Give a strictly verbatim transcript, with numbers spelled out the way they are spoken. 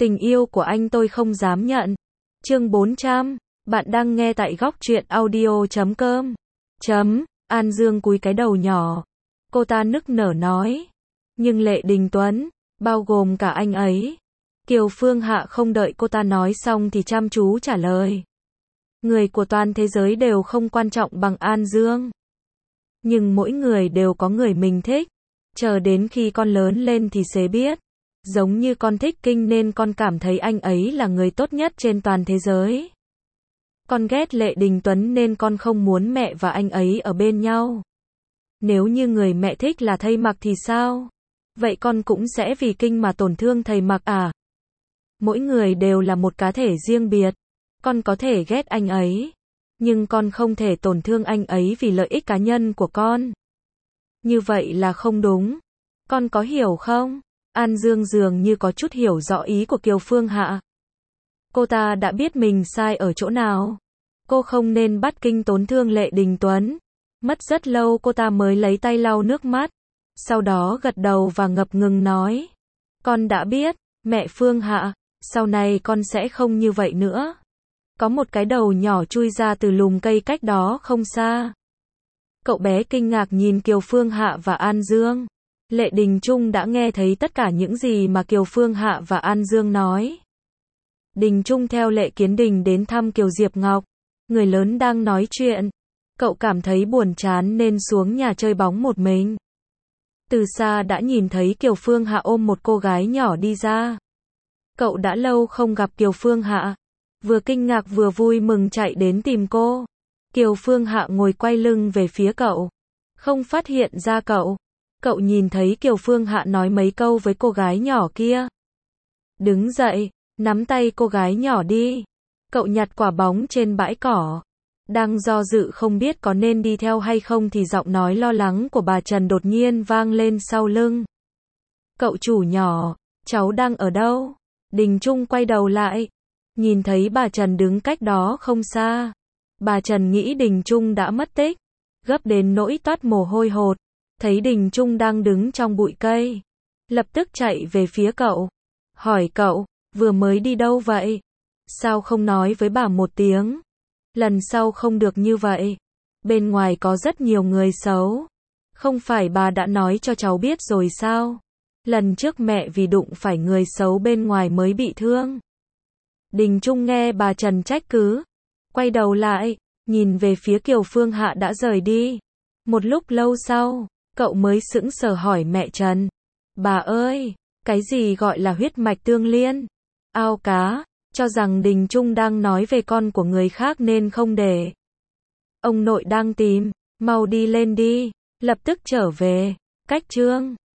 Tình yêu của anh tôi không dám nhận. Chương bốn trăm, bạn đang nghe tại góc truyện audio chấm com. Chấm, An Dương cúi cái đầu nhỏ. Cô ta nức nở nói. Nhưng Lệ Đình Tuấn, bao gồm cả anh ấy. Kiều Phương Hạ không đợi cô ta nói xong thì chăm chú trả lời. Người của toàn thế giới đều không quan trọng bằng An Dương. Nhưng mỗi người đều có người mình thích. Chờ đến khi con lớn lên thì sẽ biết. Giống như con thích Kinh nên con cảm thấy anh ấy là người tốt nhất trên toàn thế giới. Con ghét Lệ Đình Tuấn nên con không muốn mẹ và anh ấy ở bên nhau. Nếu như người mẹ thích là thầy Mặc thì sao? Vậy con cũng sẽ vì Kinh mà tổn thương thầy Mặc à? Mỗi người đều là một cá thể riêng biệt. Con có thể ghét anh ấy, nhưng con không thể tổn thương anh ấy vì lợi ích cá nhân của con. Như vậy là không đúng. Con có hiểu không? An Dương dường như có chút hiểu rõ ý của Kiều Phương Hạ. Cô ta đã biết mình sai ở chỗ nào. Cô không nên bắt Kinh tổn thương Lệ Đình Tuấn. Mất rất lâu cô ta mới lấy tay lau nước mắt. Sau đó gật đầu và ngập ngừng nói. Con đã biết, mẹ Phương Hạ, sau này con sẽ không như vậy nữa. Có một cái đầu nhỏ chui ra từ lùm cây cách đó không xa. Cậu bé kinh ngạc nhìn Kiều Phương Hạ và An Dương. Lệ Đình Trung đã nghe thấy tất cả những gì mà Kiều Phương Hạ và An Dương nói. Đình Trung theo Lệ Kiến Đình đến thăm Kiều Diệp Ngọc. Người lớn đang nói chuyện. Cậu cảm thấy buồn chán nên xuống nhà chơi bóng một mình. Từ xa đã nhìn thấy Kiều Phương Hạ ôm một cô gái nhỏ đi ra. Cậu đã lâu không gặp Kiều Phương Hạ. Vừa kinh ngạc vừa vui mừng chạy đến tìm cô. Kiều Phương Hạ ngồi quay lưng về phía cậu. Không phát hiện ra cậu. Cậu nhìn thấy Kiều Phương Hạ nói mấy câu với cô gái nhỏ kia. Đứng dậy, nắm tay cô gái nhỏ đi. Cậu nhặt quả bóng trên bãi cỏ. Đang do dự không biết có nên đi theo hay không thì giọng nói lo lắng của bà Trần đột nhiên vang lên sau lưng. Cậu chủ nhỏ, cháu đang ở đâu? Đình Trung quay đầu lại. Nhìn thấy bà Trần đứng cách đó không xa. Bà Trần nghĩ Đình Trung đã mất tích. Gấp đến nỗi toát mồ hôi hột. Thấy Đình Trung đang đứng trong bụi cây. Lập tức chạy về phía cậu. Hỏi cậu, vừa mới đi đâu vậy? Sao không nói với bà một tiếng? Lần sau không được như vậy. Bên ngoài có rất nhiều người xấu. Không phải bà đã nói cho cháu biết rồi sao? Lần trước mẹ vì đụng phải người xấu bên ngoài mới bị thương. Đình Trung nghe bà Trần trách cứ. Quay đầu lại, nhìn về phía Kiều Phương Hạ đã rời đi. Một lúc lâu sau, cậu mới sững sờ hỏi mẹ Trần. Bà ơi, cái gì gọi là huyết mạch tương liên? Ao cá, cho rằng Đình Trung đang nói về con của người khác nên không để. Ông nội đang tìm, mau đi lên đi, lập tức trở về. Cách chương